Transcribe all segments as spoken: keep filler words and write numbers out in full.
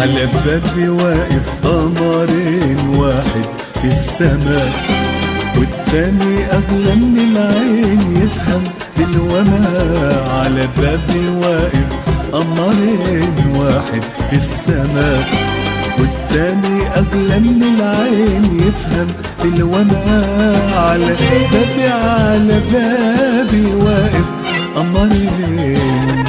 على بابي واقف قمرين، واحد في السماء والتاني أغلى من العين يفهم بالوما. على بابي واقف قمرين، واحد في السماء والتاني أغلى من العين يفهم بالوما. على بابي على بابي واقف قمرين.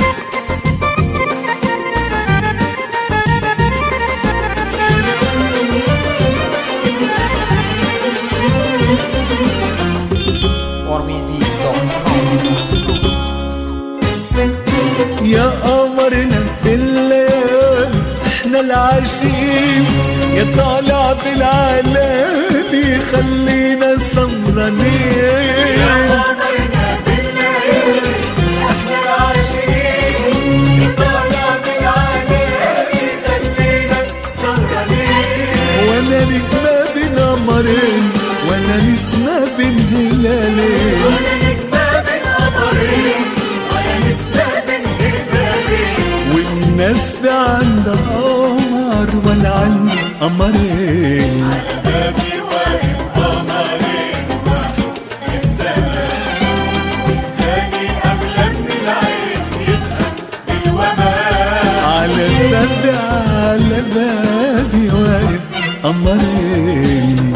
يا قمرنا في الليل احنا العاشقين، يا طالع بالعلالي خلينا سمرانين. يا قمرنا بالليل احنا العاشقين، يا طالع بالعلالي خلينا سمرانين. وانا نجمة بين قمرين، وانا نسمة بين هلالين، وانا نجمة بين قمرين، وانا نسمة بين هلالين. والناس ده عندها قمر وانا عندي قمرين. على بابي واقف قمرين، واحد في السماء والتاني أغلى من العين يفهم بالوما. على بابي على بابي واقف قمرين.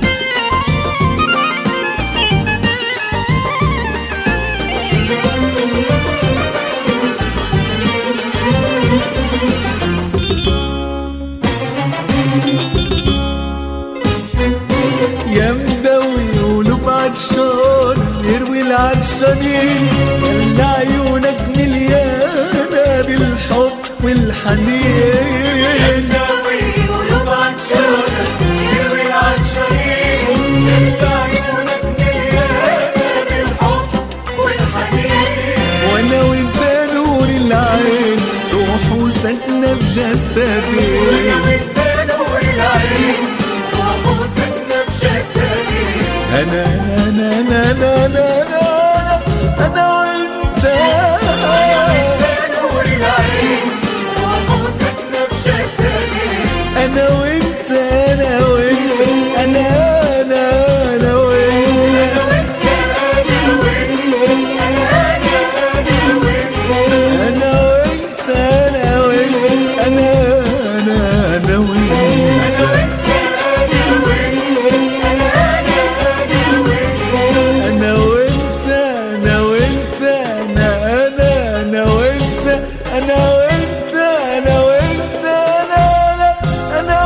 يا مدوي قلوب عطشان يروي العطشانين، خلي عيونك مليانة بالحب والحنين. يا مدوي قلوب عطشان يروي العطشانين، خلي عيونك مليانة بالحب والحنين. وانا وانت نور العين، روح وسكنة في جسدي. وانا وانت نور العين، روح وسكنة في جسدي. انا انا انا انا انا انا وانت. وانا وانت نور العين، روح وسكنة في جسدي. انا وانت انا وانت انا انا انا وانت. انا وانت انا وانت انا وانت انا انا انا وانت. انا وانت انا وانت انا انا انا وانت. انا وانت انا وانت انا انا انا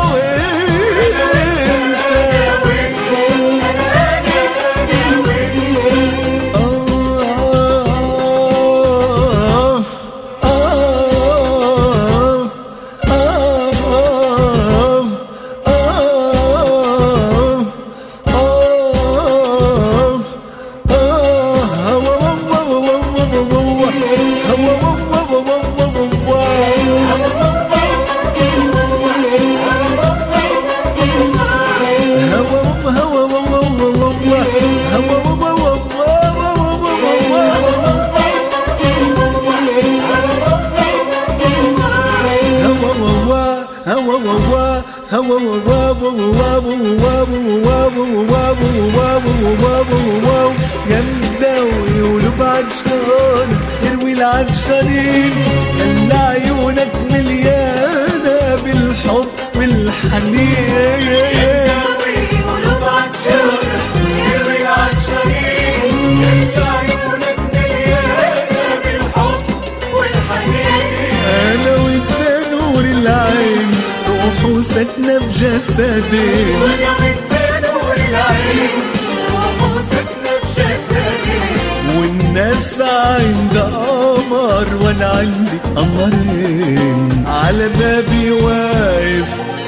يا مداوي قلوب عطشان يروي العطشانين، خلي عيونك مليانة بالحب والحنين. يا مداوي قلوب عطشان يروي العطشانين، خلي عيونك مليانة بالحب والحنين. انا وانت نور العين، روح وسكنة في جسدي. وانا وانت نور العين، روح وسكنة في جسدي. والناس عندها قمر وانا عندي قمرين. على بابي واقف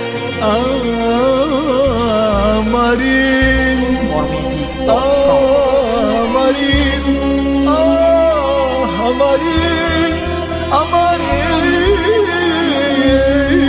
قمرين. قمرين قمرين قمرين.